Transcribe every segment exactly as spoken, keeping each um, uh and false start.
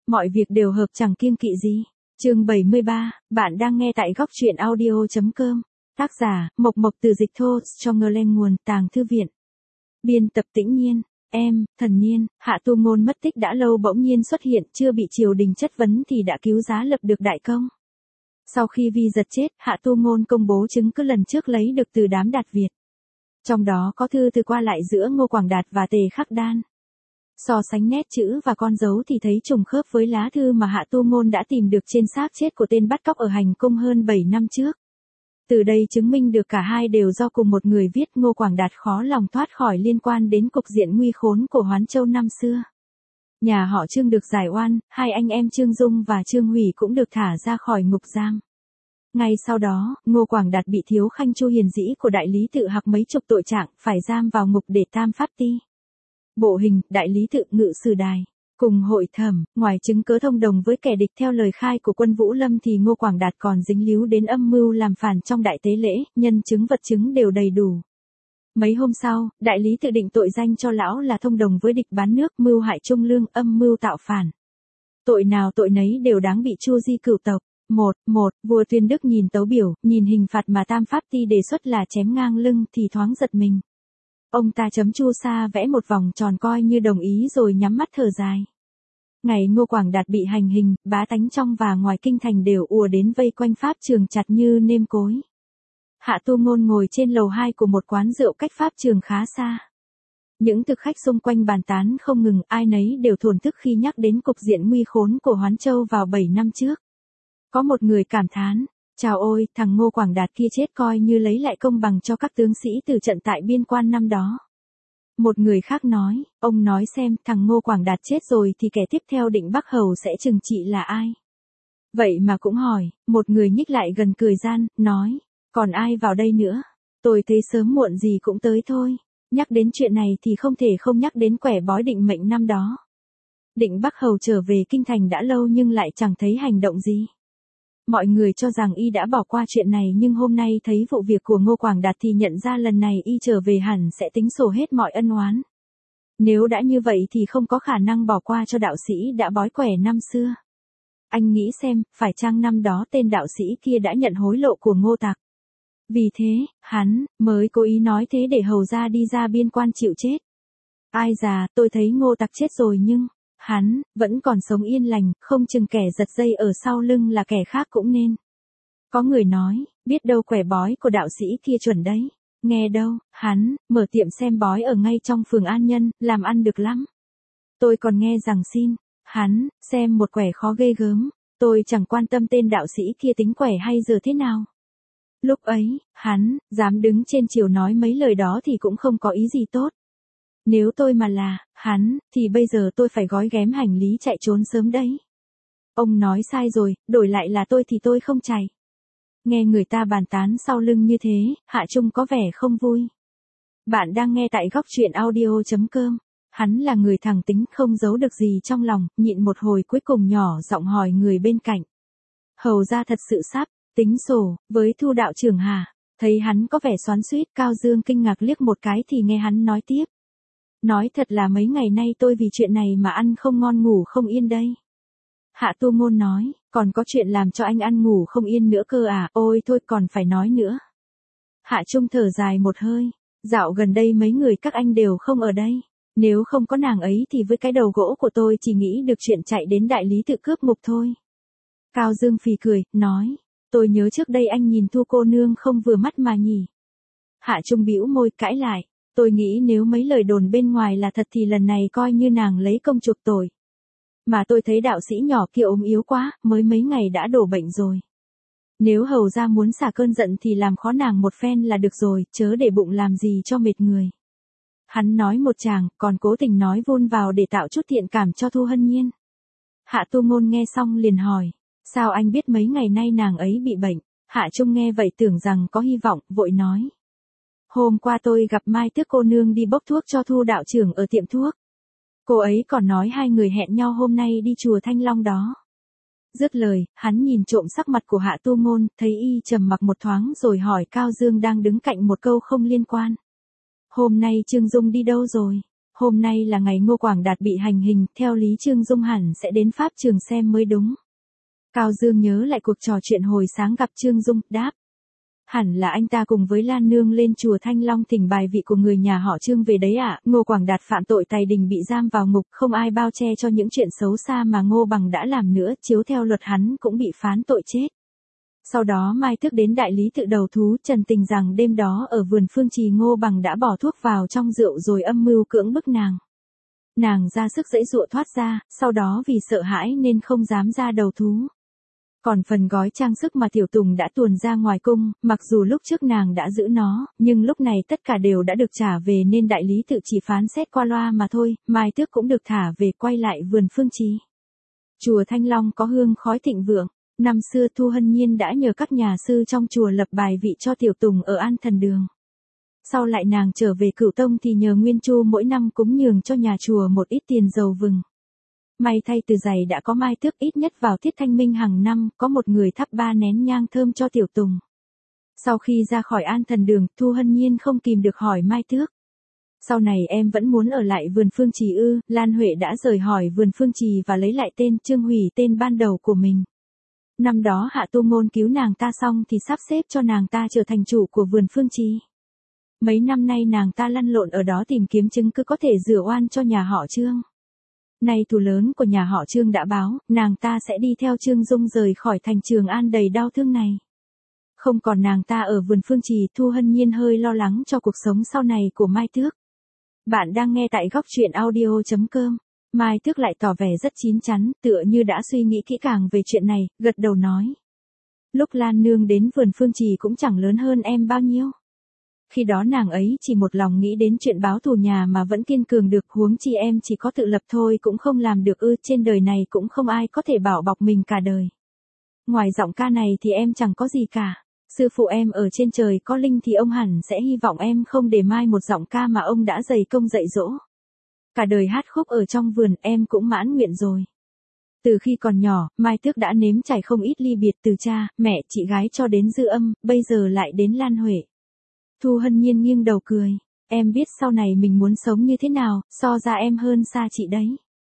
Mọi việc đều hợp chẳng kiêng kỵ gì. Chương bảy mươi ba, bạn đang nghe tại góc truyện audio chấm com. Tác giả, Mộc Mộc từ dịch thô, cho ngơ lên nguồn, Tàng Thư Viện. Biên tập Tĩnh Nhiên. Em, Thần Niên, Hạ Tu Ngôn mất tích đã lâu bỗng nhiên xuất hiện, chưa bị triều đình chất vấn thì đã cứu giá lập được đại công. Sau khi Vi Giật chết, Hạ Tu Ngôn công bố chứng cứ lần trước lấy được từ đám Đạt Việt. Trong đó có thư từ qua lại giữa Ngô Quảng Đạt và Tề Khắc Đan. So sánh nét chữ và con dấu thì thấy trùng khớp với lá thư mà Hạ Tu Ngôn đã tìm được trên xác chết của tên bắt cóc ở hành cung hơn bảy năm trước. Từ đây chứng minh được cả hai đều do cùng một người viết. Ngô Quảng Đạt khó lòng thoát khỏi liên quan đến cục diện nguy khốn của Hoán Châu năm xưa. Nhà họ Trương được giải oan, hai anh em Trương Dung và Trương Hủy cũng được thả ra khỏi ngục giam. Ngay sau đó, Ngô Quảng Đạt bị Thiếu Khanh Chu Hiền Dĩ của đại lý tự Hạc mấy chục tội trạng phải giam vào ngục để tam pháp ti. Bộ hình, đại lý tự, ngự sử đài, cùng hội thẩm, ngoài chứng cớ thông đồng với kẻ địch theo lời khai của quân Vũ Lâm thì Ngô Quảng Đạt còn dính líu đến âm mưu làm phản trong đại tế lễ, nhân chứng vật chứng đều đầy đủ. Mấy hôm sau, đại lý tự định tội danh cho lão là thông đồng với địch bán nước, mưu hại trung lương, âm mưu tạo phản. Tội nào tội nấy đều đáng bị chu di cửu tộc. Một, một, vua Tuyên Đức nhìn tấu biểu, nhìn hình phạt mà tam pháp ti đề xuất là chém ngang lưng thì thoáng giật mình. Ông ta chấm chu sa vẽ một vòng tròn coi như đồng ý rồi nhắm mắt thở dài. Ngày Ngô Quảng Đạt bị hành hình, bá tánh trong và ngoài kinh thành đều ùa đến vây quanh pháp trường chặt như nêm cối. Hạ Tu Ngôn ngồi trên lầu hai của một quán rượu cách pháp trường khá xa. Những thực khách xung quanh bàn tán không ngừng, ai nấy đều thổn thức khi nhắc đến cục diện nguy khốn của Hoán Châu vào bảy năm trước. Có một người cảm thán, chào ôi, thằng Ngô Quảng Đạt kia chết coi như lấy lại công bằng cho các tướng sĩ từ trận tại biên quan năm đó. Một người khác nói, ông nói xem, thằng Ngô Quảng Đạt chết rồi thì kẻ tiếp theo định Bắc Hầu sẽ trừng trị là ai? Vậy mà cũng hỏi, một người nhích lại gần cười gian, nói, còn ai vào đây nữa? Tôi thấy sớm muộn gì cũng tới thôi. Nhắc đến chuyện này thì không thể không nhắc đến quẻ bói định mệnh năm đó. Định Bắc Hầu trở về kinh thành đã lâu nhưng lại chẳng thấy hành động gì. Mọi người cho rằng y đã bỏ qua chuyện này nhưng hôm nay thấy vụ việc của Ngô Quảng Đạt thì nhận ra lần này y trở về hẳn sẽ tính sổ hết mọi ân oán. Nếu đã như vậy thì không có khả năng bỏ qua cho đạo sĩ đã bói quẻ năm xưa. Anh nghĩ xem, phải chăng năm đó tên đạo sĩ kia đã nhận hối lộ của Ngô Tặc. Vì thế, hắn mới cố ý nói thế để hầu ra đi ra biên quan chịu chết. Ai già, tôi thấy Ngô Tặc chết rồi nhưng hắn vẫn còn sống yên lành, không chừng kẻ giật dây ở sau lưng là kẻ khác cũng nên. Có người nói, biết đâu quẻ bói của đạo sĩ kia chuẩn đấy. Nghe đâu, hắn mở tiệm xem bói ở ngay trong phường An Nhân, làm ăn được lắm. Tôi còn nghe rằng xin hắn xem một quẻ khó ghê gớm. Tôi chẳng quan tâm tên đạo sĩ kia tính quẻ hay giờ thế nào. Lúc ấy, hắn dám đứng trên triều nói mấy lời đó thì cũng không có ý gì tốt. Nếu tôi mà là hắn, thì bây giờ tôi phải gói ghém hành lý chạy trốn sớm đấy. Ông nói sai rồi, đổi lại là tôi thì tôi không chạy. Nghe người ta bàn tán sau lưng như thế, Hạ Trung có vẻ không vui. Bạn đang nghe tại góc truyện audio chấm com. Hắn là người thẳng tính không giấu được gì trong lòng, nhịn một hồi cuối cùng nhỏ giọng hỏi người bên cạnh. Hầu ra thật sự sắp tính sổ với Thu đạo trưởng hả? Thấy hắn có vẻ xoắn xuýt, Cao Dương kinh ngạc liếc một cái thì nghe hắn nói tiếp. Nói thật là mấy ngày nay tôi vì chuyện này mà ăn không ngon ngủ không yên đây. Hạ Tu Ngôn nói, còn có chuyện làm cho anh ăn ngủ không yên nữa cơ à, ôi thôi còn phải nói nữa. Hạ Trung thở dài một hơi, dạo gần đây mấy người các anh đều không ở đây. Nếu không có nàng ấy thì với cái đầu gỗ của tôi chỉ nghĩ được chuyện chạy đến đại lý tự cướp ngục thôi. Cao Dương phì cười, nói, tôi nhớ trước đây anh nhìn Thu cô nương không vừa mắt mà nhỉ. Hạ Trung bĩu môi cãi lại. Tôi nghĩ nếu mấy lời đồn bên ngoài là thật thì lần này coi như nàng lấy công chuộc tội. Mà tôi thấy đạo sĩ nhỏ kia ốm yếu quá, mới mấy ngày đã đổ bệnh rồi. Nếu hầu ra muốn xả cơn giận thì làm khó nàng một phen là được rồi, chớ để bụng làm gì cho mệt người. Hắn nói một tràng, còn cố tình nói vun vào để tạo chút thiện cảm cho Thu Hân Nhiên. Hạ Tu Ngôn nghe xong liền hỏi, sao anh biết mấy ngày nay nàng ấy bị bệnh? Hạ Trung nghe vậy tưởng rằng có hy vọng, vội nói. Hôm qua tôi gặp Mai Tước cô nương đi bốc thuốc cho Thu đạo trưởng ở tiệm thuốc. Cô ấy còn nói hai người hẹn nhau hôm nay đi chùa Thanh Long đó. Dứt lời, hắn nhìn trộm sắc mặt của Hạ Tu Ngôn, thấy y trầm mặc một thoáng rồi hỏi Cao Dương đang đứng cạnh một câu không liên quan. Hôm nay Trương Dung đi đâu rồi? hôm nay là ngày Ngô Quảng Đạt bị hành hình, theo lý Trương Dung hẳn sẽ đến pháp trường xem mới đúng. Cao Dương nhớ lại cuộc trò chuyện hồi sáng gặp Trương Dung, đáp. Hẳn là anh ta cùng với Lan Nương lên chùa Thanh Long thỉnh bài vị của người nhà họ Trương về đấy ạ. Ngô Quảng Đạt phạm tội tày đình bị giam vào ngục, không ai bao che cho những chuyện xấu xa mà Ngô Bằng đã làm nữa, chiếu theo luật hắn cũng bị phán tội chết. Sau đó Mai Tước đến đại lý tự đầu thú, trần tình rằng đêm đó ở vườn Phương Trì Ngô Bằng đã bỏ thuốc vào trong rượu rồi âm mưu cưỡng bức nàng. Nàng ra sức giãy giụa thoát ra, sau đó vì sợ hãi nên không dám ra đầu thú. Còn phần gói trang sức mà Tiểu Tùng đã tuồn ra ngoài cung, mặc dù lúc trước nàng đã giữ nó, nhưng lúc này tất cả đều đã được trả về nên đại lý tự chỉ phán xét qua loa mà thôi, Mai Tước cũng được thả về quay lại vườn Phương Trì. Chùa Thanh Long có hương khói thịnh vượng, năm xưa Thu Hân Nhiên đã nhờ các nhà sư trong chùa lập bài vị cho Tiểu Tùng ở An Thần Đường. Sau lại nàng trở về Cửu Tông thì nhờ Nguyên Chu mỗi năm cúng nhường cho nhà chùa một ít tiền dầu vừng. May thay từ giày đã có Mai Tước ít nhất vào tiết thanh minh hàng năm, có một người thắp ba nén nhang thơm cho Tiểu Tùng. Sau khi ra khỏi An Thần Đường, Thu Hân Nhiên không kìm được hỏi Mai Tước. Sau này em vẫn muốn ở lại vườn Phương Trì ư? Lan Huệ đã rời hỏi vườn Phương Trì và lấy lại tên Trương Hủy, tên ban đầu của mình. Năm đó Hạ Tu Ngôn cứu nàng ta xong thì sắp xếp cho nàng ta trở thành chủ của vườn Phương Trì. Mấy năm nay nàng ta lăn lộn ở đó tìm kiếm chứng cứ có thể rửa oan cho nhà họ Trương. Nay thù lớn của nhà họ Trương đã báo, nàng ta sẽ đi theo Trương Dung rời khỏi thành Trường An đầy đau thương này. Không còn nàng ta ở vườn Phương Trì, Thu Hân Nhiên hơi lo lắng cho cuộc sống sau này của Mai Tước. Bạn đang nghe tại góc truyện audio chấm com. Mai Tước lại tỏ vẻ rất chín chắn, tựa như đã suy nghĩ kỹ càng về chuyện này, gật đầu nói. Lúc Lan Nương đến vườn Phương Trì cũng chẳng lớn hơn em bao nhiêu. Khi đó nàng ấy chỉ một lòng nghĩ đến chuyện báo thù nhà mà vẫn kiên cường được, huống chi em chỉ có tự lập thôi cũng không làm được ư? Trên đời này cũng không ai có thể bảo bọc mình cả đời. Ngoài giọng ca này thì em chẳng có gì cả. Sư phụ em ở trên trời có linh thì ông hẳn sẽ hy vọng em không để mai một giọng ca mà ông đã dày công dạy dỗ. Cả đời hát khúc ở trong vườn em cũng mãn nguyện rồi. Từ khi còn nhỏ, Mai Tước đã nếm trải không ít ly biệt từ cha, mẹ, chị gái cho đến Dư Âm, bây giờ lại đến Lan Huệ. Thu Hân Nhiên nghiêng đầu cười, em biết sau này mình muốn sống như thế nào, so ra em hơn xa chị đấy.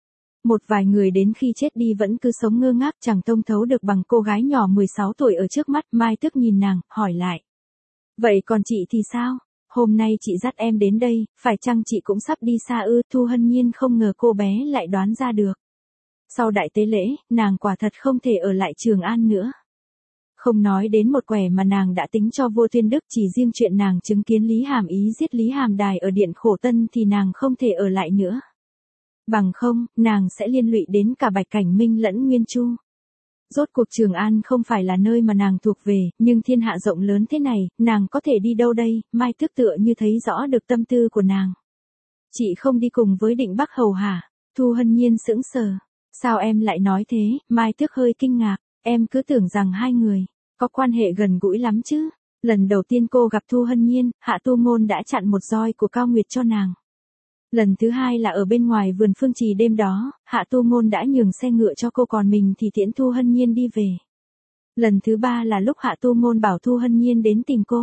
Một vài người đến khi chết đi vẫn cứ sống ngơ ngác chẳng thông thấu được bằng cô gái nhỏ mười sáu tuổi ở trước mắt. Mai Tước nhìn nàng, hỏi lại. Vậy còn chị thì sao? Hôm nay chị dắt em đến đây, phải chăng chị cũng sắp đi xa ư? Thu Hân Nhiên không ngờ cô bé lại đoán ra được. Sau đại tế lễ, nàng quả thật không thể ở lại Trường An nữa. Không nói đến một quẻ mà nàng đã tính cho vua Tuyên Đức, chỉ riêng chuyện nàng chứng kiến Lý Hàm Ý giết Lý Hàm Đài ở Điện Khổ Tân thì nàng không thể ở lại nữa. Bằng không, nàng sẽ liên lụy đến cả Bạch Cảnh Minh lẫn Nguyên Chu. Rốt cuộc Trường An không phải là nơi mà nàng thuộc về, nhưng thiên hạ rộng lớn thế này, nàng có thể đi đâu đây? Mai Tước tựa như thấy rõ được tâm tư của nàng. Chị không đi cùng với Định Bắc Hầu hả? Thu Hân Nhiên sững sờ. Sao em lại nói thế? Mai Tước hơi kinh ngạc, em cứ tưởng rằng hai người có quan hệ gần gũi lắm chứ. Lần đầu tiên cô gặp Thu Hân Nhiên, Hạ Tu Ngôn đã chặn một roi của Cao Nguyệt cho nàng. Lần thứ hai là ở bên ngoài vườn Phương Trì đêm đó, Hạ Tu Ngôn đã nhường xe ngựa cho cô còn mình thì tiễn Thu Hân Nhiên đi về. Lần thứ ba là lúc Hạ Tu Ngôn bảo Thu Hân Nhiên đến tìm cô.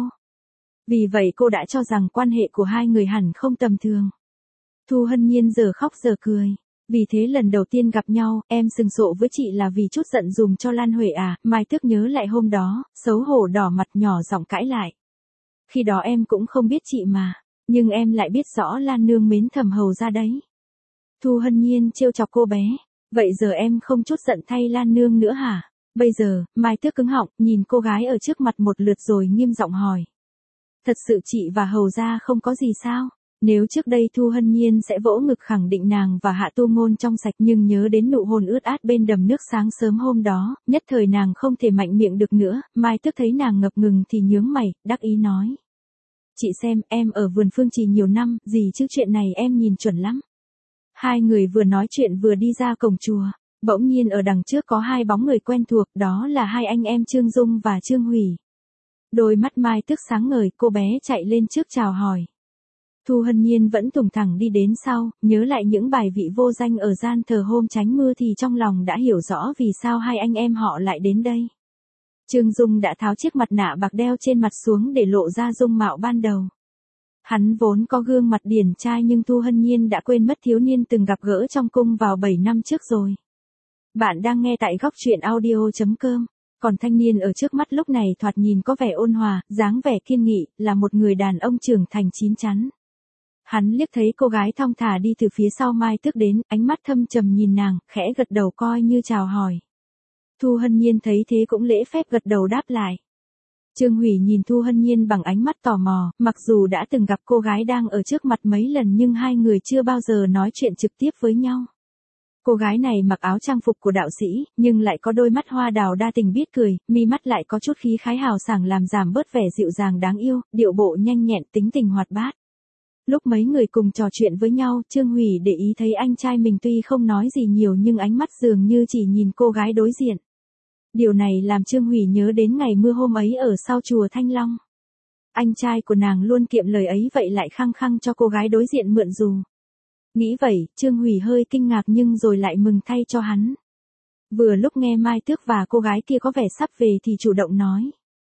Vì vậy cô đã cho rằng quan hệ của hai người hẳn không tầm thường. Thu Hân Nhiên giờ khóc giờ cười. Vì thế lần đầu tiên gặp nhau, em sừng sộ với chị là vì chút giận dùm cho Lan Huệ à? Mai Tước nhớ lại hôm đó, xấu hổ đỏ mặt nhỏ giọng cãi lại. Khi đó em cũng không biết chị mà, nhưng em lại biết rõ Lan Nương mến Thẩm Hầu ra đấy. Thu Hân Nhiên trêu chọc cô bé. Vậy giờ em không chút giận thay Lan Nương nữa hả? Bây giờ, Mai Tước cứng họng, nhìn cô gái ở trước mặt một lượt rồi nghiêm giọng hỏi. Thật sự chị và Hầu ra không có gì sao? Nếu trước đây Thu Hân Nhiên sẽ vỗ ngực khẳng định nàng và Hạ Tu Ngôn trong sạch, nhưng nhớ đến nụ hôn ướt át bên đầm nước sáng sớm hôm đó, nhất thời nàng không thể mạnh miệng được nữa. Mai Tước thấy nàng ngập ngừng thì nhướng mày, đắc ý nói. Chị xem, em ở vườn Phương Trì nhiều năm, gì chứ chuyện này em nhìn chuẩn lắm. Hai người vừa nói chuyện vừa đi ra cổng chùa, bỗng nhiên ở đằng trước có hai bóng người quen thuộc, đó là hai anh em Trương Dung và Trương Hủy. Đôi mắt Mai Tước sáng ngời, cô bé chạy lên trước chào hỏi. Thu Hân Nhiên vẫn thùng thẳng đi đến sau, nhớ lại những bài vị vô danh ở gian thờ hôm tránh mưa thì trong lòng đã hiểu rõ vì sao hai anh em họ lại đến đây. Trương Dung đã tháo chiếc mặt nạ bạc đeo trên mặt xuống để lộ ra dung mạo ban đầu. Hắn vốn có gương mặt điển trai nhưng Thu Hân Nhiên đã quên mất thiếu niên từng gặp gỡ trong cung vào bảy năm trước rồi. Bạn đang nghe tại góc truyện audio chấm com. Còn thanh niên ở trước mắt lúc này thoạt nhìn có vẻ ôn hòa, dáng vẻ kiên nghị, là một người đàn ông trưởng thành chín chắn. Hắn liếc thấy cô gái thong thả đi từ phía sau Mai Tước đến, ánh mắt thâm trầm nhìn nàng, khẽ gật đầu coi như chào hỏi. Thu Hân Nhiên thấy thế cũng lễ phép gật đầu đáp lại. Trương Hủy nhìn Thu Hân Nhiên bằng ánh mắt tò mò, mặc dù đã từng gặp cô gái đang ở trước mặt mấy lần nhưng hai người chưa bao giờ nói chuyện trực tiếp với nhau. Cô gái này mặc áo trang phục của đạo sĩ, nhưng lại có đôi mắt hoa đào đa tình biết cười, mi mắt lại có chút khí khái hào sảng làm giảm bớt vẻ dịu dàng đáng yêu, điệu bộ nhanh nhẹn tính tình hoạt bát. Lúc mấy người cùng trò chuyện với nhau, Trương Hủy để ý thấy anh trai mình tuy không nói gì nhiều nhưng ánh mắt dường như chỉ nhìn cô gái đối diện. Điều này làm Trương Hủy nhớ đến ngày mưa hôm ấy ở sau chùa Thanh Long. Anh trai của nàng luôn kiệm lời ấy vậy lại khăng khăng cho cô gái đối diện mượn dù. Nghĩ vậy, Trương Hủy hơi kinh ngạc nhưng rồi lại mừng thay cho hắn. Vừa lúc nghe Mai Tước và cô gái kia có vẻ sắp về thì chủ động nói.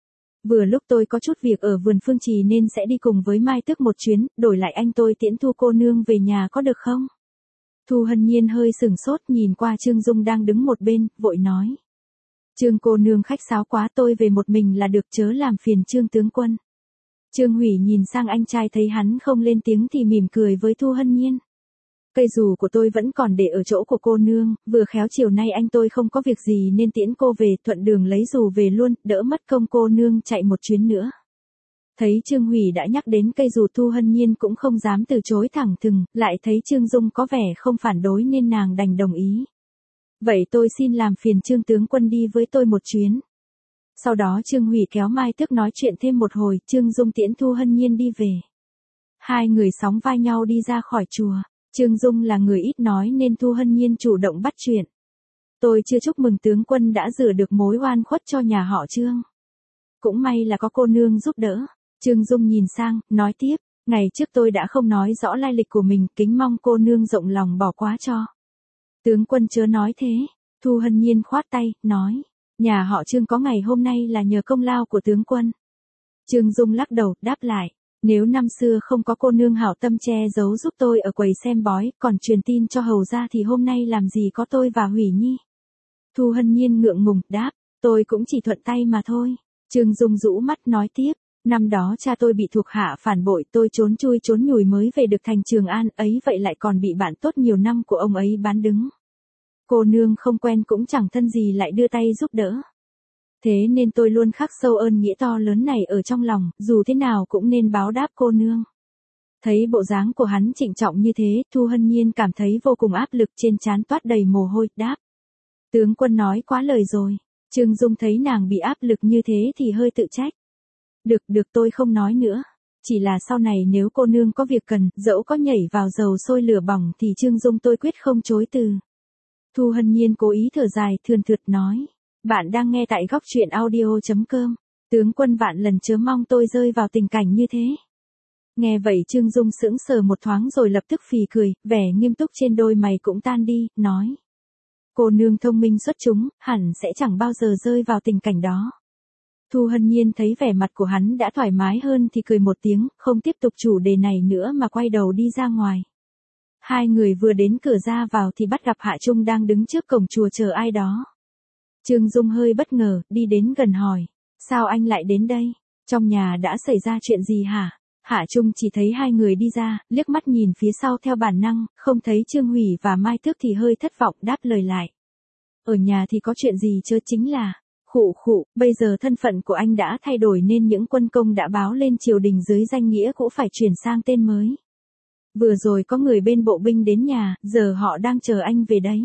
Vừa lúc tôi có chút việc ở vườn Phương Trì nên sẽ đi cùng với Mai Tước một chuyến, đổi lại anh tôi tiễn Thu cô nương về nhà có được không? Thu Hân Nhiên hơi sửng sốt nhìn qua Trương Dung đang đứng một bên, vội nói. Trương cô nương khách sáo quá, tôi về một mình là được, chớ làm phiền Trương tướng quân. Trương Hủy nhìn sang anh trai thấy hắn không lên tiếng thì mỉm cười với Thu Hân Nhiên. Cây dù của tôi vẫn còn để ở chỗ của cô nương, vừa khéo chiều nay anh tôi không có việc gì nên tiễn cô về, thuận đường lấy dù về luôn, đỡ mất công cô nương chạy một chuyến nữa. Thấy Trương Hủy đã nhắc đến cây dù, Thu Hân Nhiên cũng không dám từ chối thẳng thừng, lại thấy Trương Dung có vẻ không phản đối nên nàng đành đồng ý. Vậy tôi xin làm phiền Trương tướng quân đi với tôi một chuyến. Sau đó Trương Hủy kéo Mai Tước nói chuyện thêm một hồi, Trương Dung tiễn Thu Hân Nhiên đi về. Hai người sóng vai nhau đi ra khỏi chùa. Trương Dung là người ít nói nên Thu Hân Nhiên chủ động bắt chuyện. Tôi chưa chúc mừng tướng quân đã rửa được mối oan khuất cho nhà họ Trương. Cũng may là có cô nương giúp đỡ. Trương Dung nhìn sang, nói tiếp, ngày trước tôi đã không nói rõ lai lịch của mình, kính mong cô nương rộng lòng bỏ qua cho. Tướng quân chớ nói thế. Thu Hân Nhiên khoát tay, nói, nhà họ Trương có ngày hôm nay là nhờ công lao của tướng quân. Trương Dung lắc đầu, đáp lại. Nếu năm xưa không có cô nương hảo tâm che giấu giúp tôi ở quầy xem bói, còn truyền tin cho hầu ra thì hôm nay làm gì có tôi và Hủy Nhi. Thu Hân Nhiên ngượng ngùng, đáp, tôi cũng chỉ thuận tay mà thôi. Trương Dung rũ mắt nói tiếp, năm đó cha tôi bị thuộc hạ phản bội, tôi trốn chui trốn nhùi mới về được thành Trường An, ấy vậy lại còn bị bạn tốt nhiều năm của ông ấy bán đứng. Cô nương không quen cũng chẳng thân gì lại đưa tay giúp đỡ. Thế nên tôi luôn khắc sâu ơn nghĩa to lớn này ở trong lòng, dù thế nào cũng nên báo đáp cô nương. Thấy bộ dáng của hắn trịnh trọng như thế, Thu Hân Nhiên cảm thấy vô cùng áp lực, trên trán toát đầy mồ hôi, đáp. Tướng quân nói quá lời rồi. Trương Dung thấy nàng bị áp lực như thế thì hơi tự trách. Được, được tôi không nói nữa. Chỉ là sau này nếu cô nương có việc cần, dẫu có nhảy vào dầu sôi lửa bỏng thì Trương Dung tôi quyết không chối từ. Thu Hân Nhiên cố ý thở dài, thườn thượt nói. Bạn đang nghe tại góc truyện audio chấm com. Tướng quân vạn lần chớ mong tôi rơi vào tình cảnh như thế. Nghe vậy Trương Dung sững sờ một thoáng rồi lập tức phì cười, vẻ nghiêm túc trên đôi mày cũng tan đi, nói. Cô nương thông minh xuất chúng, hẳn sẽ chẳng bao giờ rơi vào tình cảnh đó. Thu Hân Nhiên thấy vẻ mặt của hắn đã thoải mái hơn thì cười một tiếng, không tiếp tục chủ đề này nữa mà quay đầu đi ra ngoài. Hai người vừa đến cửa ra vào thì bắt gặp Hạ Trung đang đứng trước cổng chùa chờ ai đó. Trương Dung hơi bất ngờ, đi đến gần hỏi. Sao anh lại đến đây? Trong nhà đã xảy ra chuyện gì hả? Hạ Trung chỉ thấy hai người đi ra, liếc mắt nhìn phía sau theo bản năng, không thấy Trương Hủy và Mai Tước thì hơi thất vọng đáp lời lại. Ở nhà thì có chuyện gì chứ, chính là, khụ khụ, bây giờ thân phận của anh đã thay đổi nên những quân công đã báo lên triều đình dưới danh nghĩa cũng phải chuyển sang tên mới. Vừa rồi có người bên bộ binh đến nhà, giờ họ đang chờ anh về đấy.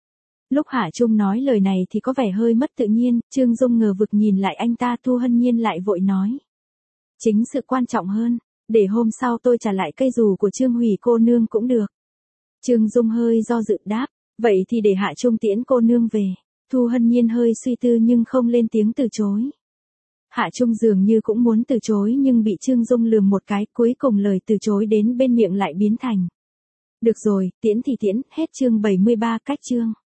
Lúc Hạ Trung nói lời này thì có vẻ hơi mất tự nhiên, Trương Dung ngờ vực nhìn lại anh ta. Thu Hân Nhiên lại vội nói. Chính sự quan trọng hơn, để hôm sau tôi trả lại cây dù của Trương Hủy cô nương cũng được. Trương Dung hơi do dự đáp, vậy thì để Hạ Trung tiễn cô nương về. Thu Hân Nhiên hơi suy tư nhưng không lên tiếng từ chối. Hạ Trung dường như cũng muốn từ chối nhưng bị Trương Dung lườm một cái, cuối cùng lời từ chối đến bên miệng lại biến thành. Được rồi, tiễn thì tiễn, hết chương bảy mươi ba cách chương.